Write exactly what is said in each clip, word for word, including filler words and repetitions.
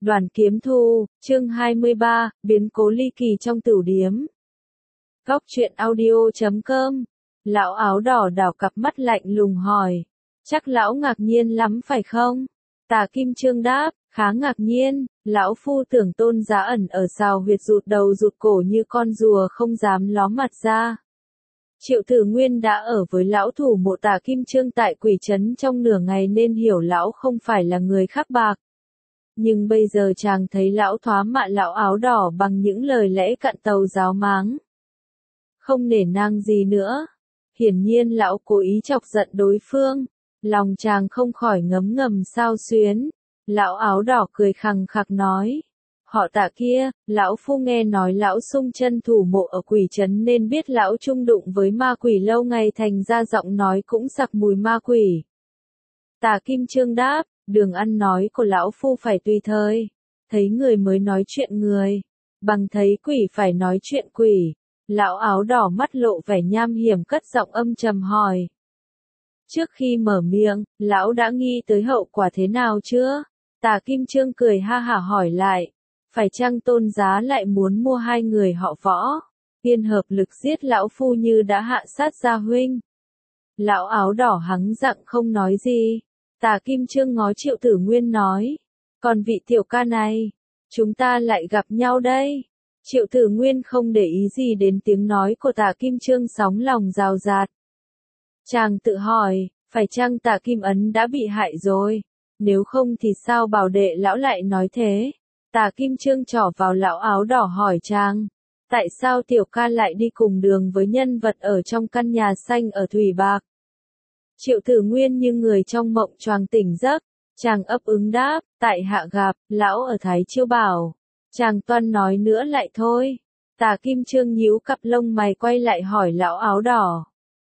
Đoàn Kiếm Thu, chương hai mươi ba, biến cố ly kỳ trong tửu điếm. Góc truyện audio chấm com. Lão áo đỏ đảo cặp mắt lạnh lùng hỏi. Chắc lão ngạc nhiên lắm phải không? Tà Kim Trương đáp, khá ngạc nhiên, lão phu tưởng Tôn Giá ẩn ở sào huyệt rụt đầu rụt cổ như con rùa không dám ló mặt ra. Triệu Tử Nguyên đã ở với lão thủ mộ Tà Kim Trương tại Quỷ Trấn trong nửa ngày nên hiểu lão không phải là người khác bạc. Nhưng bây giờ chàng thấy lão thoá mạ lão áo đỏ bằng những lời lẽ cặn tàu giáo máng. Không nể nang gì nữa. Hiển nhiên lão cố ý chọc giận đối phương. Lòng chàng không khỏi ngấm ngầm sao xuyến. Lão áo đỏ cười khằng khặc nói. Họ Tạ kia, lão phu nghe nói lão sung chân thủ mộ ở Quỷ Trấn nên biết lão chung đụng với ma quỷ lâu ngày thành ra giọng nói cũng sặc mùi ma quỷ. Tà Kim Trương đáp, đường ăn nói của lão phu phải tùy thời. Thấy người mới nói chuyện người. Bằng thấy quỷ phải nói chuyện quỷ. Lão áo đỏ mắt lộ vẻ nham hiểm cất giọng âm trầm hỏi. Trước khi mở miệng, lão đã nghĩ tới hậu quả thế nào chưa? Tà Kim Trương cười ha hả hỏi lại. Phải chăng Tôn Giá lại muốn mua hai người họ Võ? Tiên hợp lực giết lão phu như đã hạ sát gia huynh. Lão áo đỏ hắng giọng không nói gì. Tà Kim Trương ngó Triệu Tử Nguyên nói. Còn vị tiểu ca này, chúng ta lại gặp nhau đây. Triệu Tử Nguyên không để ý gì đến tiếng nói của Tà Kim Trương sóng lòng rào rạt. Chàng tự hỏi, phải chăng Tà Kim Ấn đã bị hại rồi? Nếu không thì sao bảo đệ lão lại nói thế? Tà Kim Trương trỏ vào lão áo đỏ hỏi chàng. Tại sao tiểu ca lại đi cùng đường với nhân vật ở trong căn nhà xanh ở Thủy Bạc? Triệu Tử Nguyên như người trong mộng choàng tỉnh giấc, chàng ấp ứng đáp, tại hạ gặp, lão ở Thái Chiêu Bảo. Chàng toan nói nữa lại thôi. Tà Kim Trương nhíu cặp lông mày quay lại hỏi lão áo đỏ.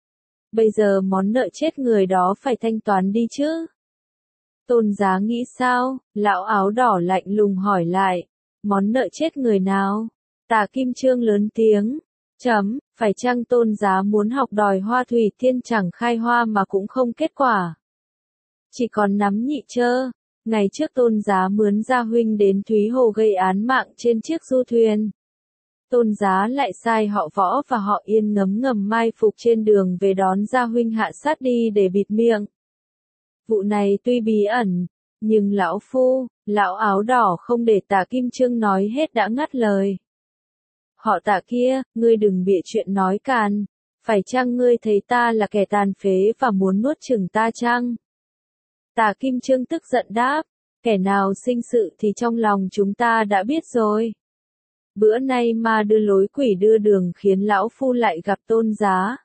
Bây giờ món nợ chết người đó phải thanh toán đi chứ? Tôn Giá nghĩ sao? Lão áo đỏ lạnh lùng hỏi lại. Món nợ chết người nào? Tà Kim Trương lớn tiếng. Chấm, phải chăng Tôn Giá muốn học đòi Hoa Thủy Thiên chẳng khai hoa mà cũng không kết quả? Chỉ còn nắm nhị chơ. Ngày trước Tôn Giá mướn Gia huynh đến Thúy Hồ gây án mạng trên chiếc du thuyền. Tôn Giá lại sai họ Võ và họ Yên ngấm ngầm mai phục trên đường về đón Gia huynh hạ sát đi để bịt miệng. Vụ này tuy bí ẩn, nhưng lão phu, lão áo đỏ không để Tà Kim Trương nói hết đã ngắt lời. Họ Tạ kia, ngươi đừng bịa chuyện nói càn, phải chăng ngươi thấy ta là kẻ tàn phế và muốn nuốt chửng ta chăng? Tà Kim Trương tức giận đáp, kẻ nào sinh sự thì trong lòng chúng ta đã biết rồi. Bữa nay ma đưa lối quỷ đưa đường khiến lão phu lại gặp Tôn Giá.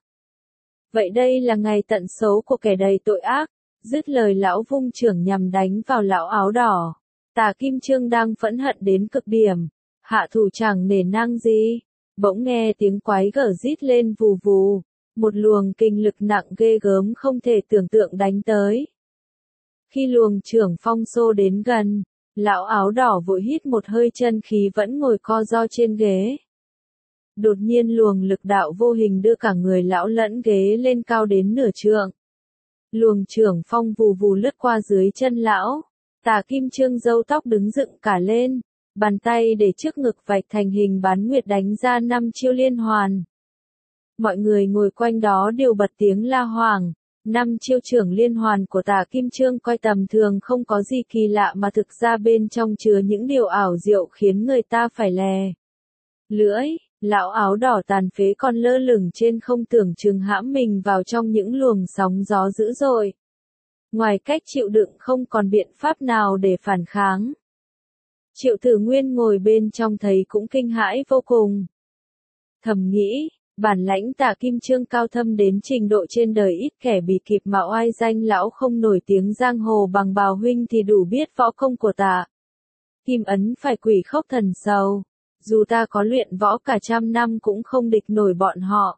Vậy đây là ngày tận xấu của kẻ đầy tội ác. Dứt lời lão vung chưởng nhằm đánh vào lão áo đỏ. Tà Kim Trương đang phẫn hận đến cực điểm. Hạ thủ chẳng nể nang gì. Bỗng nghe tiếng quái gở rít lên vù vù. Một luồng kinh lực nặng ghê gớm không thể tưởng tượng đánh tới. Khi luồng chưởng phong xô đến gần, lão áo đỏ vội hít một hơi chân khí vẫn ngồi co ro trên ghế. Đột nhiên luồng lực đạo vô hình đưa cả người lão lẫn ghế lên cao đến nửa trượng. Luồng chưởng phong vù vù lướt qua dưới chân lão. Tà Kim Trương râu tóc đứng dựng cả lên. Bàn tay để trước ngực vạch thành hình bán nguyệt đánh ra năm chiêu liên hoàn. Mọi người ngồi quanh đó đều bật tiếng la hoảng. Năm chiêu chưởng liên hoàn của Tà Kim Trương coi tầm thường không có gì kỳ lạ mà thực ra bên trong chứa những điều ảo diệu khiến người ta phải lè lưỡi. Lão áo đỏ tàn phế còn lơ lửng trên không tưởng chừng hãm mình vào trong những luồng sóng gió dữ dội. Ngoài cách chịu đựng không còn biện pháp nào để phản kháng. Triệu Tử Nguyên ngồi bên trong thấy cũng kinh hãi vô cùng. Thầm nghĩ, bản lãnh Tà Kim Trương cao thâm đến trình độ trên đời ít kẻ bị kịp mà oai danh lão không nổi tiếng giang hồ bằng Bào huynh thì đủ biết võ công của Tà Kim Ấn phải quỷ khốc thần sầu. Dù ta có luyện võ cả trăm năm cũng không địch nổi bọn họ.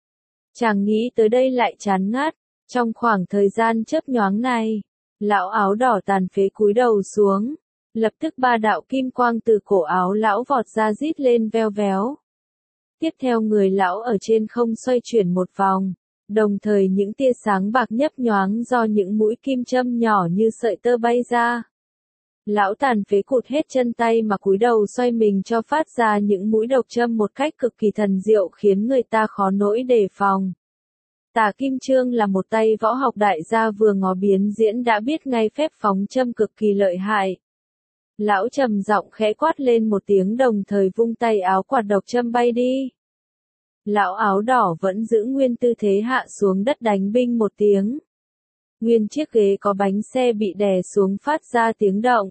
Chàng nghĩ tới đây lại chán ngắt. Trong khoảng thời gian chớp nhoáng này, lão áo đỏ tàn phế cúi đầu xuống. Lập tức ba đạo kim quang từ cổ áo lão vọt ra rít lên veo véo. Tiếp theo người lão ở trên không xoay chuyển một vòng. Đồng thời những tia sáng bạc nhấp nhoáng do những mũi kim châm nhỏ như sợi tơ bay ra. Lão tàn phế cụt hết chân tay mà cúi đầu xoay mình cho phát ra những mũi độc châm một cách cực kỳ thần diệu khiến người ta khó nỗi đề phòng. Tả Kim Chương là một tay võ học đại gia vừa ngó biến diễn đã biết ngay phép phóng châm cực kỳ lợi hại. Lão trầm giọng khẽ quát lên một tiếng đồng thời vung tay áo quạt độc châm bay đi. Lão áo đỏ vẫn giữ nguyên tư thế hạ xuống đất đánh binh một tiếng. Nguyên chiếc ghế có bánh xe bị đè xuống phát ra tiếng động.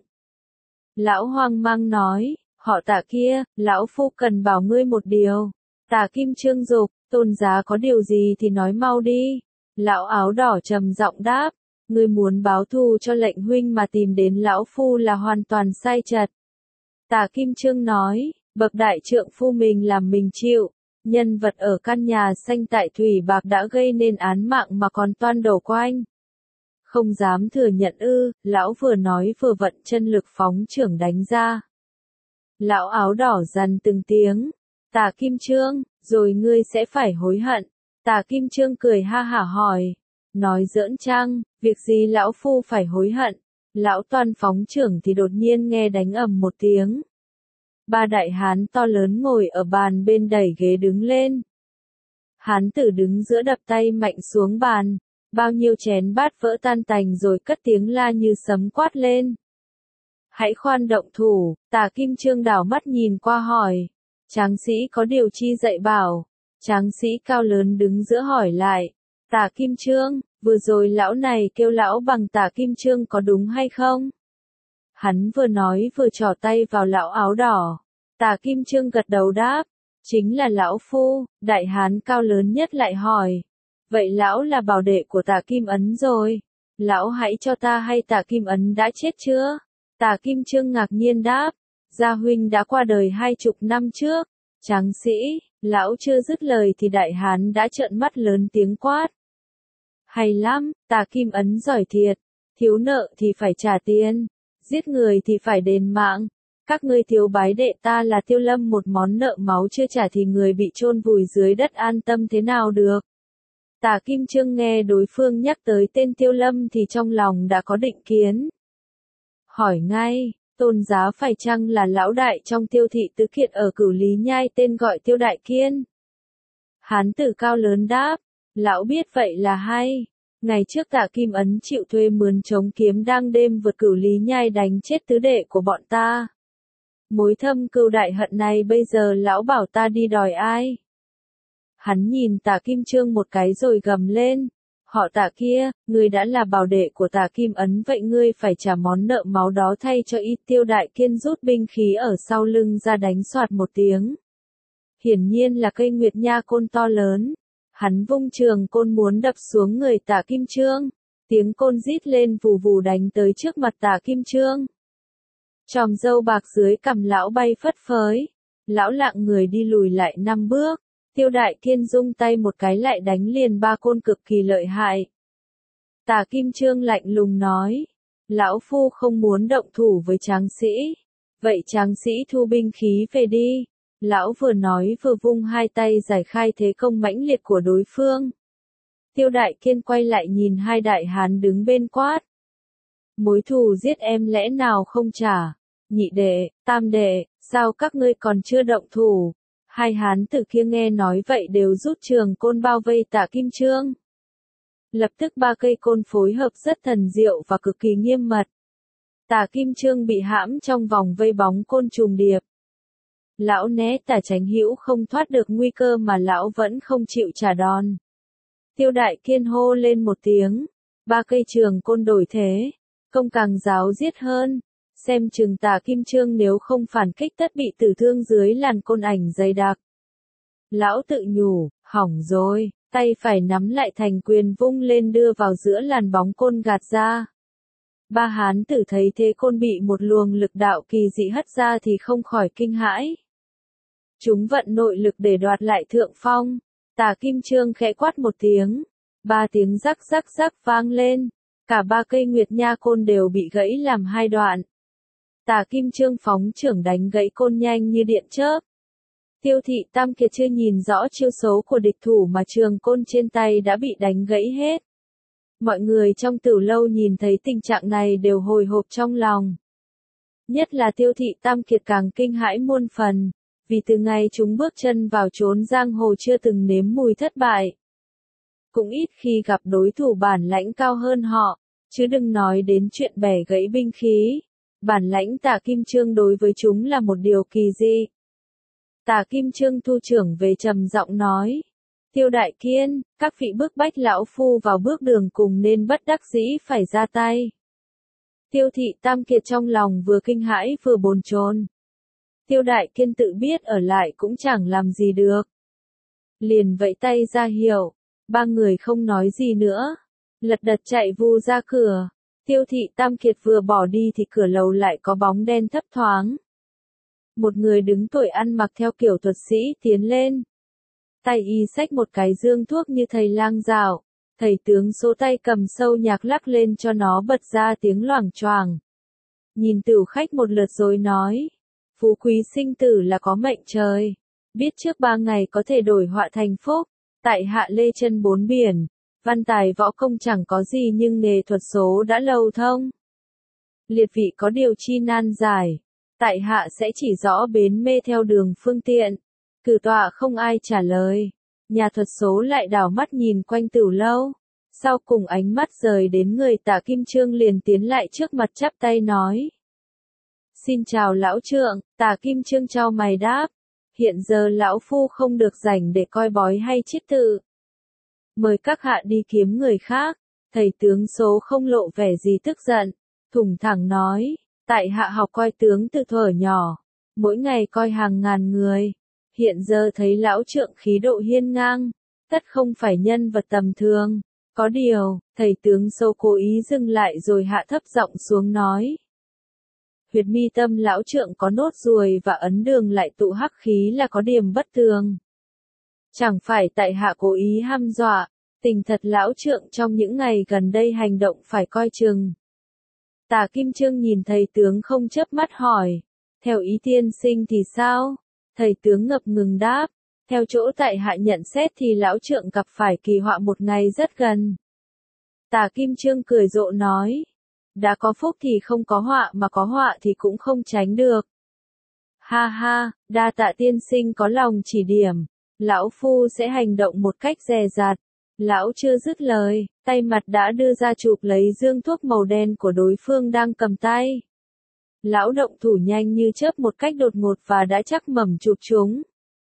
Lão hoang mang nói, họ Tả kia, lão phu cần bảo ngươi một điều. Tả Kim Chương dục, tôn giá có điều gì thì nói mau đi. Lão áo đỏ trầm giọng đáp, ngươi muốn báo thù cho lệnh huynh mà tìm đến lão phu là hoàn toàn sai chật. Tả Kim Chương nói, bậc đại trượng phu mình làm mình chịu. Nhân vật ở căn nhà xanh tại Thủy Bạc đã gây nên án mạng mà còn toan đổ quanh. Không dám thừa nhận ư, lão vừa nói vừa vận chân lực phóng chưởng đánh ra. Lão áo đỏ dằn từng tiếng, Tả Kim Chương, rồi ngươi sẽ phải hối hận. Tả Kim Chương cười ha hả hỏi, nói giỡn chăng, việc gì lão phu phải hối hận. Lão toan phóng chưởng thì đột nhiên nghe đánh ầm một tiếng. Ba đại hán to lớn ngồi ở bàn bên đẩy ghế đứng lên. Hán tử đứng giữa đập tay mạnh xuống bàn, bao nhiêu chén bát vỡ tan tành rồi cất tiếng la như sấm quát lên. Hãy khoan động thủ, Tả Kim Chương đảo mắt nhìn qua hỏi. Tráng sĩ có điều chi dạy bảo. Tráng sĩ cao lớn đứng giữa hỏi lại. Tả Kim Chương, vừa rồi lão này kêu lão bằng Tả Kim Chương có đúng hay không? Hắn vừa nói vừa trỏ tay vào lão áo đỏ. Tả Kim Chương gật đầu đáp. Chính là lão phu, đại hán cao lớn nhất lại hỏi. Vậy lão là bảo đệ của Tả Kim Ấn rồi. Lão hãy cho ta hay Tả Kim Ấn đã chết chưa? Tả Kim Chương ngạc nhiên đáp. Gia huynh đã qua đời hai chục năm trước. Tráng sĩ, lão chưa dứt lời thì đại hán đã trợn mắt lớn tiếng quát. Hay lắm, Tả Kim Ấn giỏi thiệt. Thiếu nợ thì phải trả tiền. Giết người thì phải đền mạng. Các ngươi thiếu bái đệ ta là Tiêu Lâm một món nợ máu chưa trả thì người bị chôn vùi dưới đất an tâm thế nào được. Tả Kim Chương nghe đối phương nhắc tới tên Tiêu Lâm thì trong lòng đã có định kiến. Hỏi ngay, tôn giá phải chăng là lão đại trong Tiêu thị tứ kiện ở Cửu Lý Nhai tên gọi Tiêu Đại Kiên? Hán tử cao lớn đáp, lão biết vậy là hay. Ngày trước Tả Kim Ấn chịu thuê mướn chống kiếm đang đêm vượt Cửu Lý Nhai đánh chết tứ đệ của bọn ta. Mối thâm cừu đại hận này bây giờ lão bảo ta đi đòi ai? Hắn nhìn Tả Kim Chương một cái rồi gầm lên. Họ Tả kia, ngươi đã là bảo đệ của Tả Kim Ấn vậy ngươi phải trả món nợ máu đó thay cho y. Tiêu Đại Kiên rút binh khí ở sau lưng ra đánh soạt một tiếng. Hiển nhiên là cây nguyệt nha côn to lớn. Hắn vung trường côn muốn đập xuống người Tả Kim Chương. Tiếng côn rít lên vù vù đánh tới trước mặt Tả Kim Chương. Chòm râu bạc dưới cằm lão bay phất phới. Lão lạng người đi lùi lại năm bước. Tiêu Đại Kiên rung tay một cái lại đánh liền ba côn cực kỳ lợi hại. Tả Kim Chương lạnh lùng nói. Lão phu không muốn động thủ với tráng sĩ. Vậy tráng sĩ thu binh khí về đi. Lão vừa nói vừa vung hai tay giải khai thế công mãnh liệt của đối phương. Tiêu Đại Kiên quay lại nhìn hai đại hán đứng bên quát. Mối thù giết em lẽ nào không trả? Nhị đệ, tam đệ, sao các ngươi còn chưa động thủ? Hai hán tử kia nghe nói vậy đều rút trường côn bao vây Tả Kim Chương. Lập tức ba cây côn phối hợp rất thần diệu và cực kỳ nghiêm mật. Tả Kim Chương bị hãm trong vòng vây bóng côn trùng điệp. Lão né tả tránh hữu không thoát được nguy cơ mà lão vẫn không chịu trả đòn. Tiêu Đại Kiên hô lên một tiếng. Ba cây trường côn đổi thế. Công càng giáo giết hơn. Xem chừng Tả Kim Chương nếu không phản kích tất bị tử thương dưới làn côn ảnh dày đặc. Lão tự nhủ, hỏng rồi, tay phải nắm lại thành quyền vung lên đưa vào giữa làn bóng côn gạt ra. Ba hán tử thấy thế côn bị một luồng lực đạo kỳ dị hất ra thì không khỏi kinh hãi. Chúng vận nội lực để đoạt lại thượng phong. Tả Kim Chương khẽ quát một tiếng. Ba tiếng rắc rắc rắc vang lên. Cả ba cây nguyệt nha côn đều bị gãy làm hai đoạn. Tả Kim Chương phóng chưởng đánh gãy côn nhanh như điện chớp. Tiêu thị tam kiệt chưa nhìn rõ chiêu số của địch thủ mà trường côn trên tay đã bị đánh gãy hết. Mọi người trong Tửu lâu nhìn thấy tình trạng này đều hồi hộp trong lòng. Nhất là Tiêu Thị Tam Kiệt càng kinh hãi muôn phần, vì từ ngày chúng bước chân vào chốn giang hồ chưa từng nếm mùi thất bại. Cũng ít khi gặp đối thủ bản lãnh cao hơn họ, chứ đừng nói đến chuyện bẻ gãy binh khí. Bản lãnh Tả Kim Chương đối với chúng là một điều kỳ dị. Tả Kim Chương thu trưởng về trầm giọng nói. Tiêu Đại Kiên, các vị bức bách lão phu vào bước đường cùng nên bất đắc dĩ phải ra tay. Tiêu Thị Tam Kiệt trong lòng vừa kinh hãi vừa bồn chồn. Tiêu Đại Kiên tự biết ở lại cũng chẳng làm gì được. Liền vẫy tay ra hiệu, ba người không nói gì nữa. Lật đật chạy vù ra cửa. Tiêu Thị Tam Kiệt vừa bỏ đi thì cửa lầu lại có bóng đen thấp thoáng. Một người đứng tuổi ăn mặc theo kiểu thuật sĩ tiến lên. Tay y xách một cái dương thuốc như thầy lang dạo. Thầy tướng số tay cầm sâu nhạc lắc lên cho nó bật ra tiếng loảng choàng. Nhìn tửu khách một lượt rồi nói. Phú quý sinh tử là có mệnh trời. Biết trước ba ngày có thể đổi họa thành phúc. Tại hạ lê chân bốn biển. Văn tài võ công chẳng có gì nhưng nghề thuật số đã lâu thông. Liệt vị có điều chi nan giải. Tại hạ sẽ chỉ rõ bến mê theo đường phương tiện. Cử tọa không ai trả lời. Nhà thuật số lại đảo mắt nhìn quanh tửu lâu. Sau cùng ánh mắt rời đến người Tả Kim Chương liền tiến lại trước mặt chắp tay nói. Xin chào lão trượng, Tả Kim Chương chau mày đáp. Hiện giờ lão phu không được rảnh để coi bói hay chiết tự. Mời các hạ đi kiếm người khác. Thầy tướng số không lộ vẻ gì tức giận. Thủng thẳng nói. Tại hạ học coi tướng từ thuở nhỏ. Mỗi ngày coi hàng ngàn người. Hiện giờ thấy lão trượng khí độ hiên ngang. Tất không phải nhân vật tầm thường. Có điều, thầy tướng số cố ý dừng lại rồi hạ thấp giọng xuống nói. Huyệt mi tâm lão trượng có nốt ruồi và ấn đường lại tụ hắc khí là có điểm bất thường. Chẳng phải tại hạ cố ý hăm dọa, tình thật lão trượng trong những ngày gần đây hành động phải coi chừng. Tả Kim Chương nhìn thầy tướng không chớp mắt hỏi, theo ý tiên sinh thì sao? Thầy tướng ngập ngừng đáp, theo chỗ tại hạ nhận xét thì lão trượng gặp phải kỳ họa một ngày rất gần. Tả Kim Chương cười rộ nói, đã có phúc thì không có họa mà có họa thì cũng không tránh được. Ha ha, đa tạ tiên sinh có lòng chỉ điểm, lão phu sẽ hành động một cách dè dặt. Lão chưa dứt lời, tay mặt đã đưa ra chụp lấy dương thuốc màu đen của đối phương đang cầm tay. Lão động thủ nhanh như chớp một cách đột ngột và đã chắc mẩm chụp chúng.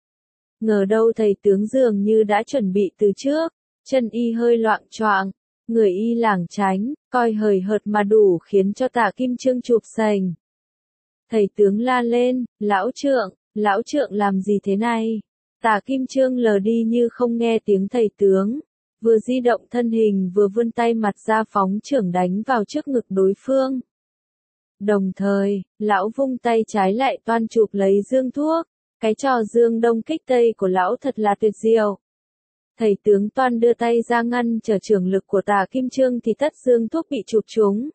Ngờ đâu thầy tướng dường như đã chuẩn bị từ trước, chân y hơi loạng choạng, người y lảng tránh, coi hời hợt mà đủ khiến cho Tả Kim Chương chụp sành. Thầy tướng la lên, lão trượng, lão trượng làm gì thế này? Tả Kim Chương lờ đi như không nghe tiếng thầy tướng, vừa di động thân hình vừa vươn tay mặt ra phóng chưởng đánh vào trước ngực đối phương. Đồng thời, lão vung tay trái lại toan chụp lấy dương thuốc, cái trò dương đông kích tây của lão thật là tuyệt diệu. Thầy tướng toan đưa tay ra ngăn trở chưởng lực của Tả Kim Chương thì tất dương thuốc bị chụp trúng.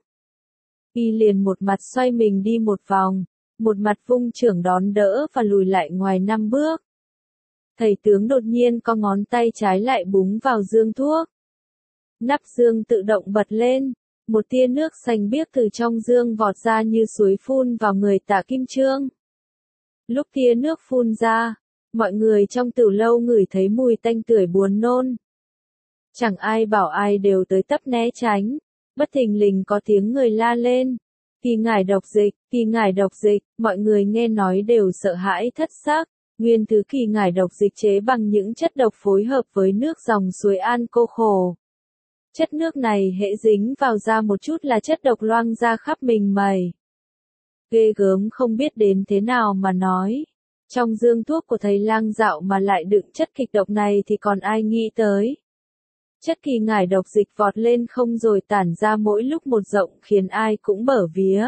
Y liền một mặt xoay mình đi một vòng, một mặt vung chưởng đón đỡ và lùi lại ngoài năm bước. Thầy tướng đột nhiên có ngón tay trái lại búng vào dương thuốc. Nắp dương tự động bật lên, một tia nước xanh biếc từ trong dương vọt ra như suối phun vào người Tả Kim Chương. Lúc tia nước phun ra, mọi người trong tửu lâu ngửi thấy mùi tanh tưởi buồn nôn. Chẳng ai bảo ai đều tới tấp né tránh, bất thình lình có tiếng người la lên. Kỳ ngải độc dịch, kỳ ngải độc dịch, mọi người nghe nói đều sợ hãi thất xác. Nguyên thứ kỳ ngải độc dịch chế bằng những chất độc phối hợp với nước dòng suối An Cô Khổ. Chất nước này hễ dính vào da một chút là chất độc loang ra khắp mình mẩy. Ghê gớm không biết đến thế nào mà nói. Trong dương thuốc của thầy lang dạo mà lại đựng chất kịch độc này thì còn ai nghĩ tới. Chất kỳ ngải độc dịch vọt lên không rồi tản ra mỗi lúc một rộng khiến ai cũng bở vía.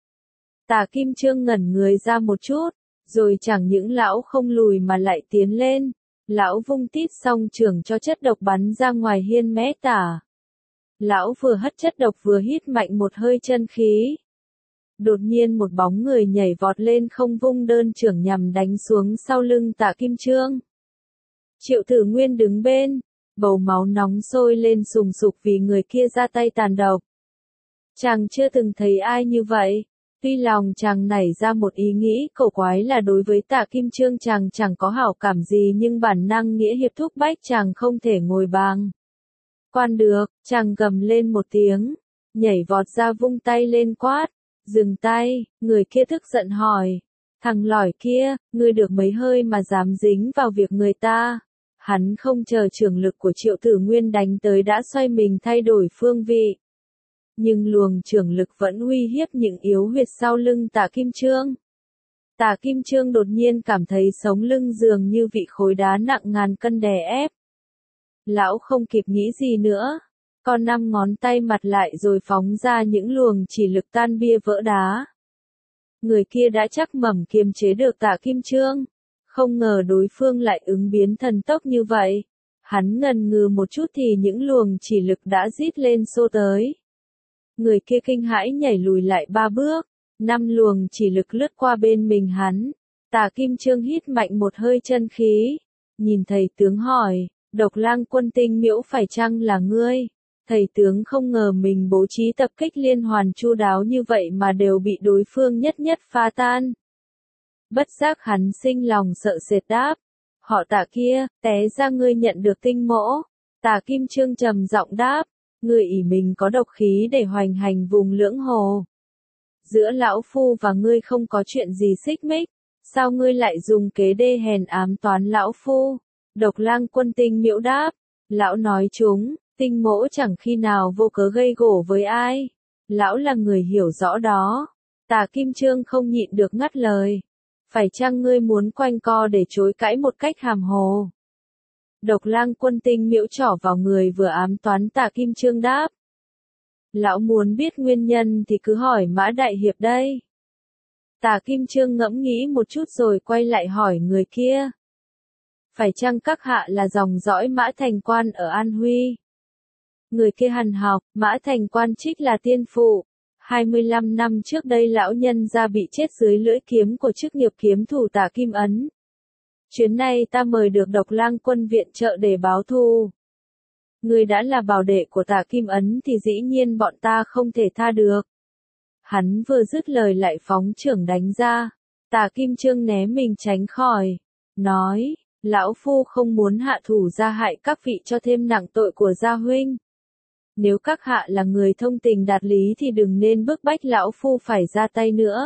Tả Kim Chương ngẩn người ra một chút, rồi chẳng những lão không lùi mà lại tiến lên. Lão vung tít xong chưởng cho chất độc bắn ra ngoài hiên mé tả. Lão vừa hất chất độc vừa hít mạnh một hơi chân khí. Đột nhiên một bóng người nhảy vọt lên không vung đơn chưởng nhằm đánh xuống sau lưng Tả Kim Chương. Triệu Tử Nguyên đứng bên, bầu máu nóng sôi lên sùng sục vì người kia ra tay tàn độc. Chàng chưa từng thấy ai như vậy. Tuy lòng chàng nảy ra một ý nghĩ cổ quái là đối với Tạ Kim Chương chàng chẳng có hảo cảm gì, nhưng bản năng nghĩa hiệp thúc bách chàng không thể ngồi bàng quan được, chàng gầm lên một tiếng, nhảy vọt ra vung tay lên quát, dừng tay. Người kia tức giận hỏi, thằng lỏi kia, ngươi được mấy hơi mà dám dính vào việc người ta? Hắn không chờ trường lực của Triệu Tử Nguyên đánh tới đã xoay mình thay đổi phương vị. Nhưng luồng trường lực vẫn uy hiếp những yếu huyệt sau lưng Tạ Kim Chương. Tạ Kim Chương đột nhiên cảm thấy sống lưng dường như bị khối đá nặng ngàn cân đè ép. Lão không kịp nghĩ gì nữa, con năm ngón tay mặt lại rồi phóng ra những luồng chỉ lực tan bia vỡ đá. Người kia đã chắc mẩm kiềm chế được Tạ Kim Chương, không ngờ đối phương lại ứng biến thần tốc như vậy. Hắn ngần ngừ một chút thì những luồng chỉ lực đã rít lên xô tới. Người kia kinh hãi nhảy lùi lại ba bước, năm luồng chỉ lực lướt qua bên mình hắn. Tạ Kim Chương hít mạnh một hơi chân khí, nhìn thầy tướng hỏi, Độc Lang Quân tinh miễu phải chăng là ngươi? Thầy tướng không ngờ mình bố trí tập kích liên hoàn chu đáo như vậy mà đều bị đối phương nhất nhất phá tan. Bất giác hắn sinh lòng sợ sệt đáp, họ Tạ kia, té ra ngươi nhận được tinh mỗ. Tạ Kim Chương trầm giọng đáp, ngươi ỷ mình có độc khí để hoành hành vùng lưỡng hồ. Giữa lão phu và ngươi không có chuyện gì xích mích, sao ngươi lại dùng kế đê hèn ám toán lão phu? Độc Lang Quân tinh miễu đáp, lão nói chúng, tinh mỗ chẳng khi nào vô cớ gây gổ với ai. Lão là người hiểu rõ đó. Tạ Kim Chương không nhịn được ngắt lời. Phải chăng ngươi muốn quanh co để chối cãi một cách hàm hồ? Độc Lang Quân tinh miễu trỏ vào người vừa ám toán Tạ Kim Chương đáp. Lão muốn biết nguyên nhân thì cứ hỏi Mã Đại Hiệp đây. Tạ Kim Chương ngẫm nghĩ một chút rồi quay lại hỏi người kia. Phải chăng các hạ là dòng dõi Mã Thành Quan ở An Huy? Người kia hằn học, Mã Thành Quan trích là tiên phụ. hai mươi lăm năm trước đây lão nhân ra bị chết dưới lưỡi kiếm của chức nghiệp kiếm thủ Tạ Kim Ấn. Chuyến này ta mời được Độc Lang Quân viện trợ để báo thù. Người đã là bảo đệ của Tạ Kim Ấn thì dĩ nhiên bọn ta không thể tha được. Hắn vừa dứt lời lại phóng chưởng đánh ra. Tạ Kim Chương né mình tránh khỏi, nói, lão phu không muốn hạ thủ ra hại các vị cho thêm nặng tội của gia huynh. Nếu các hạ là người thông tình đạt lý thì đừng nên bức bách lão phu phải ra tay nữa.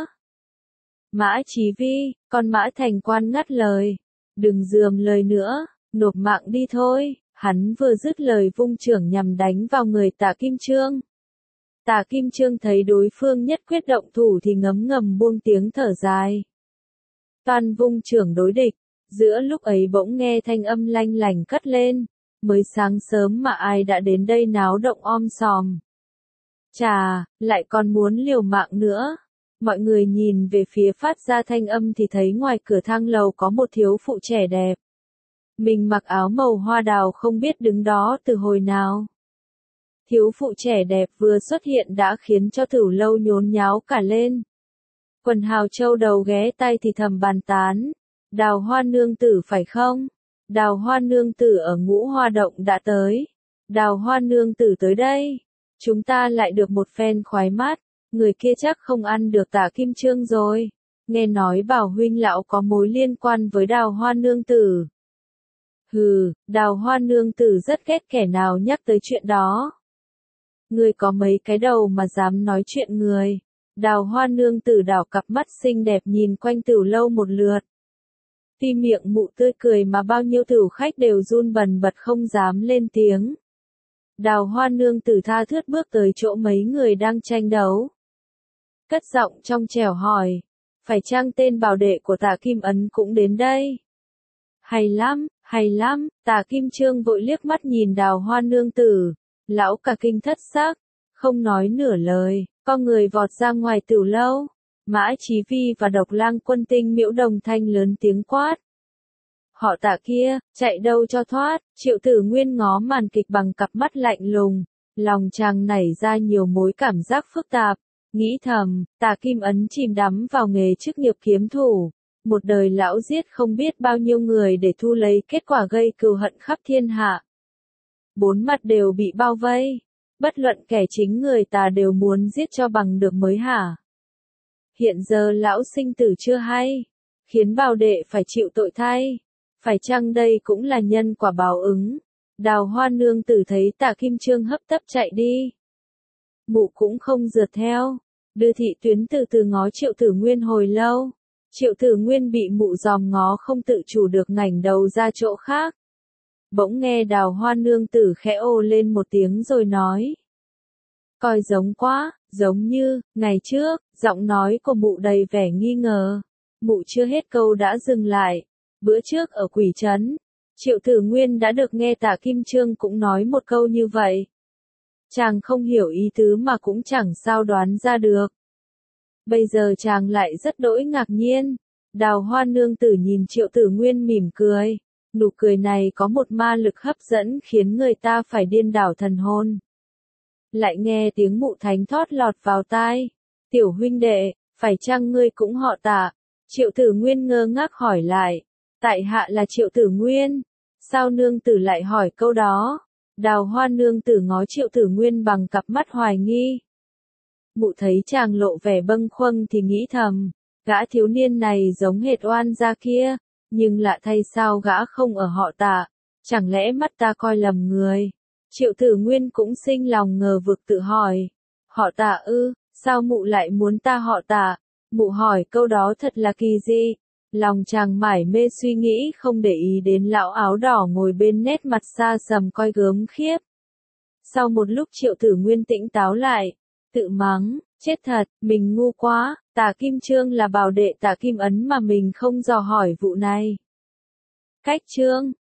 Mã Chí Vi, con Mã Thành Quan ngắt lời, đừng dườm lời nữa, nộp mạng đi thôi. Hắn vừa dứt lời vung chưởng nhằm đánh vào người Tạ Kim Chương. Tạ Kim Chương thấy đối phương nhất quyết động thủ thì ngấm ngầm buông tiếng thở dài. Toàn vung chưởng đối địch, giữa lúc ấy bỗng nghe thanh âm lanh lành cất lên. Mới sáng sớm mà ai đã đến đây náo động om sòm. Chà, lại còn muốn liều mạng nữa. Mọi người nhìn về phía phát ra thanh âm thì thấy ngoài cửa thang lầu có một thiếu phụ trẻ đẹp. Mình mặc áo màu hoa đào không biết đứng đó từ hồi nào. Thiếu phụ trẻ đẹp vừa xuất hiện đã khiến cho Tử Lâu nhốn nháo cả lên. Quần hào châu đầu ghé tay thì thầm bàn tán. Đào Hoa nương tử phải không? Đào Hoa nương tử ở Ngũ Hoa Động đã tới. Đào Hoa nương tử tới đây. Chúng ta lại được một phen khoái mát. Người kia chắc không ăn được Tạ Kim Chương rồi. Nghe nói Bảo huynh lão có mối liên quan với Đào Hoa nương tử. Hừ, Đào Hoa nương tử rất ghét kẻ nào nhắc tới chuyện đó. Ngươi có mấy cái đầu mà dám nói chuyện người. Đào Hoa nương tử đảo cặp mắt xinh đẹp nhìn quanh Tử Lâu một lượt. Tuy miệng mụ tươi cười mà bao nhiêu tử khách đều run bần bật không dám lên tiếng. Đào Hoa nương tử tha thướt bước tới chỗ mấy người đang tranh đấu. Cất giọng trong trẻo hỏi, phải chăng tên bảo đệ của Tạ Kim Ấn cũng đến đây? Hay lắm, hay lắm, Tạ Kim Chương vội liếc mắt nhìn Đào Hoa nương tử, lão cả kinh thất sắc, không nói nửa lời, có người vọt ra ngoài Tử Lâu. Mã Chí Vi và Độc Lang Quân tinh miễu đồng thanh lớn tiếng quát. Họ Tạ kia, chạy đâu cho thoát. Triệu Tử Nguyên ngó màn kịch bằng cặp mắt lạnh lùng, lòng chàng nảy ra nhiều mối cảm giác phức tạp, nghĩ thầm, Tạ Kim Ấn chìm đắm vào nghề chức nghiệp kiếm thủ, một đời lão giết không biết bao nhiêu người để thu lấy kết quả gây cừu hận khắp thiên hạ. Bốn mặt đều bị bao vây, bất luận kẻ chính người ta đều muốn giết cho bằng được mới hả? Hiện giờ lão sinh tử chưa hay, khiến bảo đệ phải chịu tội thay. Phải chăng đây cũng là nhân quả báo ứng? Đào Hoa nương tử thấy Tạ Kim Trương hấp tấp chạy đi. Mụ cũng không rượt theo. Đưa thị tuyến từ từ ngó Triệu Tử Nguyên hồi lâu. Triệu Tử Nguyên bị mụ dòm ngó không tự chủ được ngảnh đầu ra chỗ khác. Bỗng nghe Đào Hoa nương tử khẽ ồ lên một tiếng rồi nói. Coi giống quá, giống như, ngày trước, giọng nói của mụ đầy vẻ nghi ngờ. Mụ chưa hết câu đã dừng lại. Bữa trước ở Quỷ Trấn, Triệu Tử Nguyên đã được nghe Tạ Kim Trương cũng nói một câu như vậy. Chàng không hiểu ý tứ mà cũng chẳng sao đoán ra được. Bây giờ chàng lại rất đỗi ngạc nhiên. Đào Hoa nương tử nhìn Triệu Tử Nguyên mỉm cười. Nụ cười này có một ma lực hấp dẫn khiến người ta phải điên đảo thần hồn. Lại nghe tiếng mụ thánh thót lọt vào tai. Tiểu huynh đệ, phải chăng ngươi cũng họ Tạ? Triệu Tử Nguyên ngơ ngác hỏi lại. Tại hạ là Triệu Tử Nguyên. Sao nương tử lại hỏi câu đó? Đào Hoa nương tử ngó Triệu Tử Nguyên bằng cặp mắt hoài nghi. Mụ thấy chàng lộ vẻ bâng khuâng thì nghĩ thầm. Gã thiếu niên này giống hệt oan gia kia. Nhưng lạ thay sao gã không ở họ Tạ? Chẳng lẽ mắt ta coi lầm người? Triệu Tử Nguyên cũng sinh lòng ngờ vực tự hỏi. Họ Tạ ư, sao mụ lại muốn ta họ Tạ? Mụ hỏi câu đó thật là kỳ dị. Lòng chàng mải mê suy nghĩ không để ý đến lão áo đỏ ngồi bên nét mặt xa sầm coi gớm khiếp. Sau một lúc Triệu Tử Nguyên tỉnh táo lại, tự mắng, chết thật, mình ngu quá, Tạ Kim Trương là bảo đệ Tạ Kim Ấn mà mình không dò hỏi vụ này. Cách Trương,